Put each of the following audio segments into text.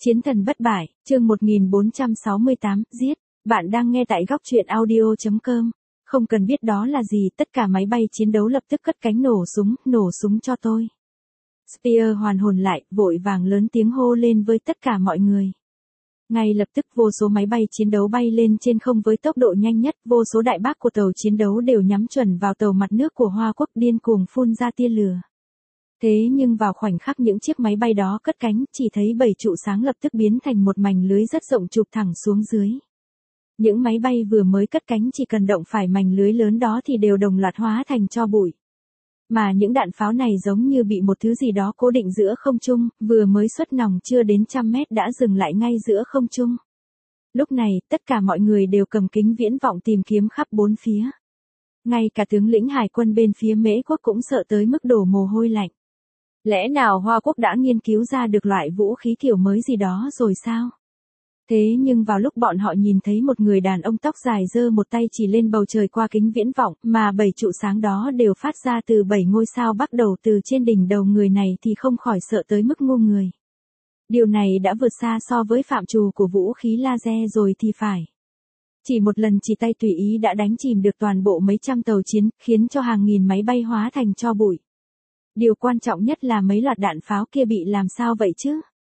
Chiến thần bất bại, chương 1468, giết. Bạn đang nghe tại góc truyện audio.com. Không cần biết đó là gì, tất cả máy bay chiến đấu lập tức cất cánh nổ súng cho tôi. Spear hoàn hồn lại, vội vàng lớn tiếng hô lên với tất cả mọi người. Ngay lập tức vô số máy bay chiến đấu bay lên trên không với tốc độ nhanh nhất, vô số đại bác của tàu chiến đấu đều nhắm chuẩn vào tàu mặt nước của Hoa Quốc điên cuồng phun ra tia lửa. Thế nhưng vào khoảnh khắc những chiếc máy bay đó cất cánh, chỉ thấy 7 trụ sáng lập tức biến thành một mảnh lưới rất rộng chụp thẳng xuống dưới. Những máy bay vừa mới cất cánh chỉ cần động phải mảnh lưới lớn đó thì đều đồng loạt hóa thành tro bụi. Mà những đạn pháo này giống như bị một thứ gì đó cố định giữa không trung, vừa mới xuất nòng chưa đến 100 mét đã dừng lại ngay giữa không trung. Lúc này, tất cả mọi người đều cầm kính viễn vọng tìm kiếm khắp bốn phía. Ngay cả tướng lĩnh hải quân bên phía Mễ Quốc cũng sợ tới mức đổ mồ hôi lạnh. Lẽ nào Hoa Quốc đã nghiên cứu ra được loại vũ khí kiểu mới gì đó rồi sao? Thế nhưng vào lúc bọn họ nhìn thấy một người đàn ông tóc dài giơ một tay chỉ lên bầu trời qua kính viễn vọng mà 7 trụ sáng đó đều phát ra từ 7 ngôi sao bắt đầu từ trên đỉnh đầu người này thì không khỏi sợ tới mức ngu người. Điều này đã vượt xa so với phạm trù của vũ khí laser rồi thì phải. Chỉ một lần chỉ tay tùy ý đã đánh chìm được toàn bộ mấy trăm tàu chiến, khiến cho hàng nghìn máy bay hóa thành tro bụi. Điều quan trọng nhất là mấy loạt đạn pháo kia bị làm sao vậy chứ?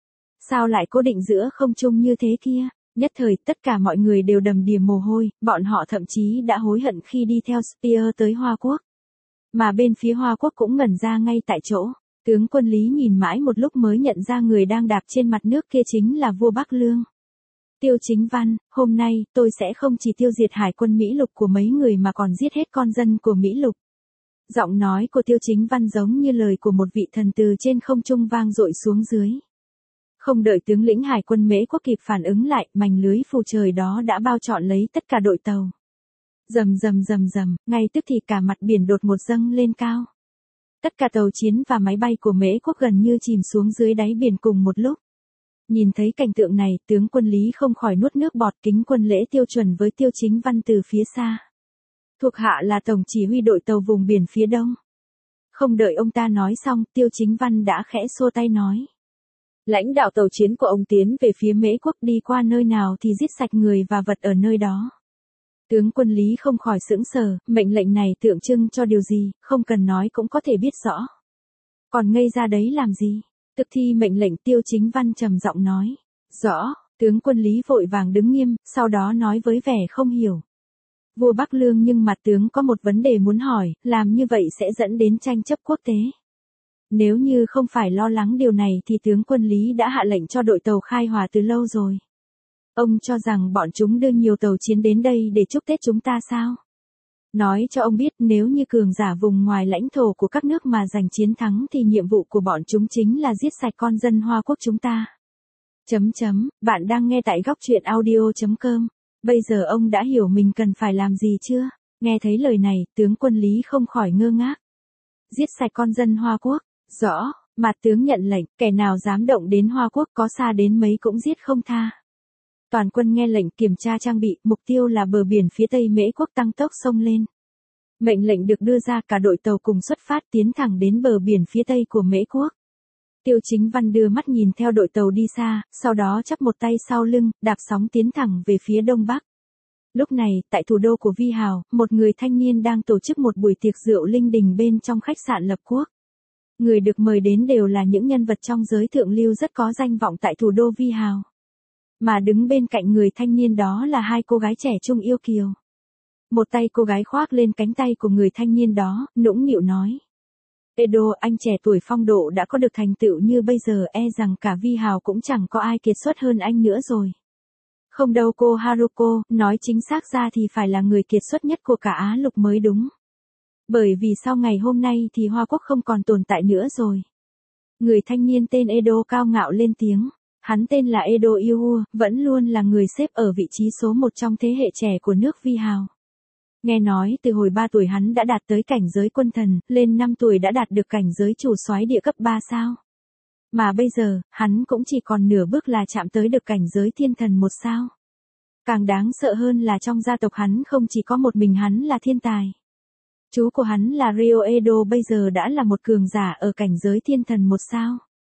Sao lại cố định giữa không trung như thế kia? Nhất thời tất cả mọi người đều đầm đìa mồ hôi, bọn họ thậm chí đã hối hận khi đi theo Spear tới Hoa Quốc. Mà bên phía Hoa Quốc cũng ngẩn ra ngay tại chỗ. Tướng quân Lý nhìn mãi một lúc mới nhận ra người đang đạp trên mặt nước kia chính là vua Bắc Lương. Tiêu Chính Văn, hôm nay tôi sẽ không chỉ tiêu diệt hải quân Mỹ Lục của mấy người mà còn giết hết con dân của Mỹ Lục. Giọng nói của Tiêu Chính Văn giống như lời của một vị thần từ trên không trung vang dội xuống dưới. Không đợi tướng lĩnh hải quân Mễ Quốc kịp phản ứng lại, mảnh lưới phù trời đó đã bao trọn lấy tất cả đội tàu. Rầm, ngay tức thì cả mặt biển đột ngột dâng lên cao. Tất cả tàu chiến và máy bay của Mễ Quốc gần như chìm xuống dưới đáy biển cùng một lúc. Nhìn thấy cảnh tượng này, tướng quân Lý không khỏi nuốt nước bọt, kính quân lễ Tiêu chuẩn với Tiêu Chính Văn từ phía xa. Thuộc hạ là tổng chỉ huy đội tàu vùng biển phía đông. Không đợi ông ta nói xong, Tiêu Chính Văn đã khẽ xua tay nói. Lãnh đạo tàu chiến của ông tiến về phía Mễ Quốc, đi qua nơi nào thì giết sạch người và vật ở nơi đó. Tướng quân Lý không khỏi sững sờ, mệnh lệnh này tượng trưng cho điều gì, không cần nói cũng có thể biết rõ. Còn ngây ra đấy làm gì? Thực thi mệnh lệnh, Tiêu Chính Văn trầm giọng nói. Rõ, tướng quân Lý vội vàng đứng nghiêm, sau đó nói với vẻ không hiểu. Vua Bắc Lương, nhưng mặt tướng có một vấn đề muốn hỏi, làm như vậy sẽ dẫn đến tranh chấp quốc tế. Nếu như không phải lo lắng điều này thì tướng quân Lý đã hạ lệnh cho đội tàu khai hỏa từ lâu rồi. Ông cho rằng bọn chúng đưa nhiều tàu chiến đến đây để chúc Tết chúng ta sao? Nói cho ông biết, nếu như cường giả vùng ngoài lãnh thổ của các nước mà giành chiến thắng thì nhiệm vụ của bọn chúng chính là giết sạch con dân Hoa Quốc chúng ta. Bạn đang nghe tại góc truyện audio.com. Bây giờ ông đã hiểu mình cần phải làm gì chưa? Nghe thấy lời này, tướng quân Lý không khỏi ngơ ngác. Giết sạch con dân Hoa Quốc. Rõ, mặt tướng nhận lệnh, kẻ nào dám động đến Hoa Quốc có xa đến mấy cũng giết không tha. Toàn quân nghe lệnh, kiểm tra trang bị, mục tiêu là bờ biển phía tây Mễ Quốc, tăng tốc xông lên. Mệnh lệnh được đưa ra, cả đội tàu cùng xuất phát tiến thẳng đến bờ biển phía tây của Mễ Quốc. Tiêu Chính Văn đưa mắt nhìn theo đội tàu đi xa, sau đó chắp một tay sau lưng, đạp sóng tiến thẳng về phía đông bắc. Lúc này, tại thủ đô của Vi Hào, một người thanh niên đang tổ chức một buổi tiệc rượu linh đình bên trong khách sạn lập quốc. Người được mời đến đều là những nhân vật trong giới thượng lưu rất có danh vọng tại thủ đô Vi Hào. Mà đứng bên cạnh người thanh niên đó là hai cô gái trẻ trung yêu kiều. Một tay cô gái khoác lên cánh tay của người thanh niên đó, nũng nịu nói. Edo, anh trẻ tuổi phong độ đã có được thành tựu như bây giờ, e rằng cả Vi Hào cũng chẳng có ai kiệt xuất hơn anh nữa rồi. Không đâu cô Haruko, nói chính xác ra thì phải là người kiệt xuất nhất của cả Á Lục mới đúng. Bởi vì sau ngày hôm nay thì Hoa Quốc không còn tồn tại nữa rồi. Người thanh niên tên Edo cao ngạo lên tiếng. Hắn tên là Edo Iwua, vẫn luôn là người xếp ở vị trí số 1 trong thế hệ trẻ của nước Vi Hào. Nghe nói từ hồi 3 tuổi hắn đã đạt tới cảnh giới quân thần, lên 5 tuổi đã đạt được cảnh giới chủ soái địa cấp 3 sao. Mà bây giờ, hắn cũng chỉ còn nửa bước là chạm tới được cảnh giới thiên thần 1 sao. Càng đáng sợ hơn là trong gia tộc hắn không chỉ có một mình hắn là thiên tài. Chú của hắn là Ryo Edo bây giờ đã là một cường giả ở cảnh giới thiên thần 1 sao.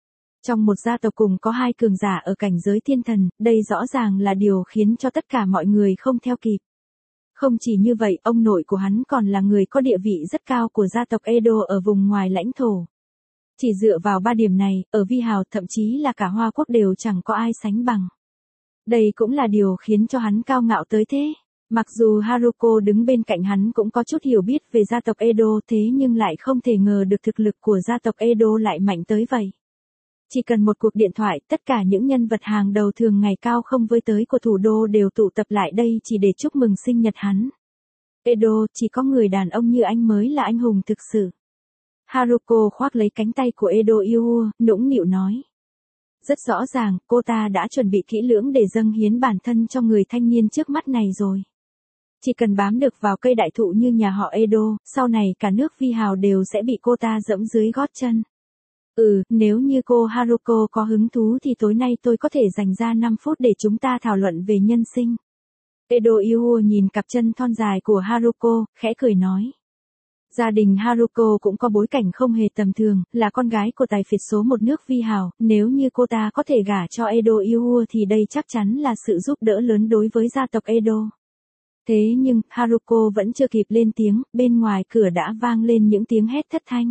Trong một gia tộc cùng có hai cường giả ở cảnh giới thiên thần, đây rõ ràng là điều khiến cho tất cả mọi người không theo kịp. Không chỉ như vậy, ông nội của hắn còn là người có địa vị rất cao của gia tộc Edo ở vùng ngoài lãnh thổ. Chỉ dựa vào 3 điểm này, ở Vi Hào thậm chí là cả Hoa Quốc đều chẳng có ai sánh bằng. Đây cũng là điều khiến cho hắn cao ngạo tới thế. Mặc dù Haruko đứng bên cạnh hắn cũng có chút hiểu biết về gia tộc Edo thế nhưng lại không thể ngờ được thực lực của gia tộc Edo lại mạnh tới vậy. Chỉ cần một cuộc điện thoại, tất cả những nhân vật hàng đầu thường ngày cao không với tới của thủ đô đều tụ tập lại đây chỉ để chúc mừng sinh nhật hắn. Edo, chỉ có người đàn ông như anh mới là anh hùng thực sự. Haruko khoác lấy cánh tay của Edo Iwao, nũng nịu nói. Rất rõ ràng, cô ta đã chuẩn bị kỹ lưỡng để dâng hiến bản thân cho người thanh niên trước mắt này rồi. Chỉ cần bám được vào cây đại thụ như nhà họ Edo, sau này cả nước Vi Hào đều sẽ bị cô ta dẫm dưới gót chân. Nếu như cô Haruko có hứng thú thì tối nay tôi có thể dành ra 5 phút để chúng ta thảo luận về nhân sinh. Edo Iwao nhìn cặp chân thon dài của Haruko, khẽ cười nói. Gia đình Haruko cũng có bối cảnh không hề tầm thường, là con gái của tài phiệt số 1 nước Vi Hào, nếu như cô ta có thể gả cho Edo Iwao thì đây chắc chắn là sự giúp đỡ lớn đối với gia tộc Edo. Thế nhưng, Haruko vẫn chưa kịp lên tiếng, bên ngoài cửa đã vang lên những tiếng hét thất thanh.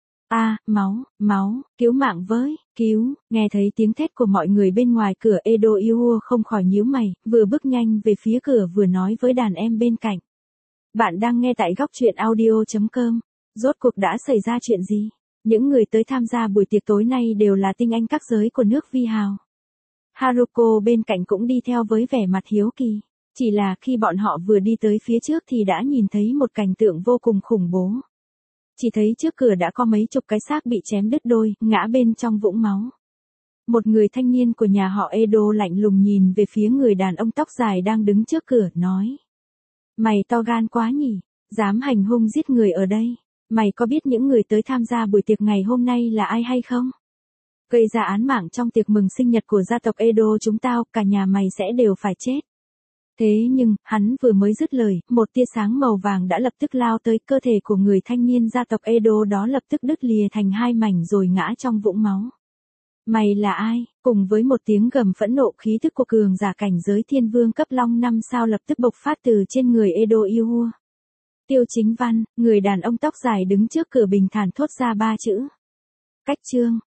Máu, cứu mạng với, cứu, nghe thấy tiếng thét của mọi người bên ngoài cửa Edo Iwao không khỏi nhíu mày, vừa bước nhanh về phía cửa vừa nói với đàn em bên cạnh. Bạn đang nghe tại góc truyện audio.com. Rốt cuộc đã xảy ra chuyện gì? Những người tới tham gia buổi tiệc tối nay đều là tinh anh các giới của nước Vi Hào. Haruko bên cạnh cũng đi theo với vẻ mặt hiếu kỳ. Chỉ là khi bọn họ vừa đi tới phía trước thì đã nhìn thấy một cảnh tượng vô cùng khủng bố. Chỉ thấy trước cửa đã có mấy chục cái xác bị chém đứt đôi, ngã bên trong vũng máu. Một người thanh niên của nhà họ Edo lạnh lùng nhìn về phía người đàn ông tóc dài đang đứng trước cửa, nói. Mày to gan quá nhỉ, dám hành hung giết người ở đây. Mày có biết những người tới tham gia buổi tiệc ngày hôm nay là ai hay không? Gây ra án mạng trong tiệc mừng sinh nhật của gia tộc Edo chúng tao, cả nhà mày sẽ đều phải chết. Thế nhưng, hắn vừa mới dứt lời, một tia sáng màu vàng đã lập tức lao tới cơ thể của người thanh niên gia tộc Edo đó lập tức đứt lìa thành 2 mảnh rồi ngã trong vũng máu. Mày là ai? Cùng với một tiếng gầm phẫn nộ khí thức của cường giả cảnh giới thiên vương cấp long 5 sao lập tức bộc phát từ trên người Edo Iwao. Tiêu Chính Văn, người đàn ông tóc dài đứng trước cửa bình thản thốt ra 3 chữ. Cách chương.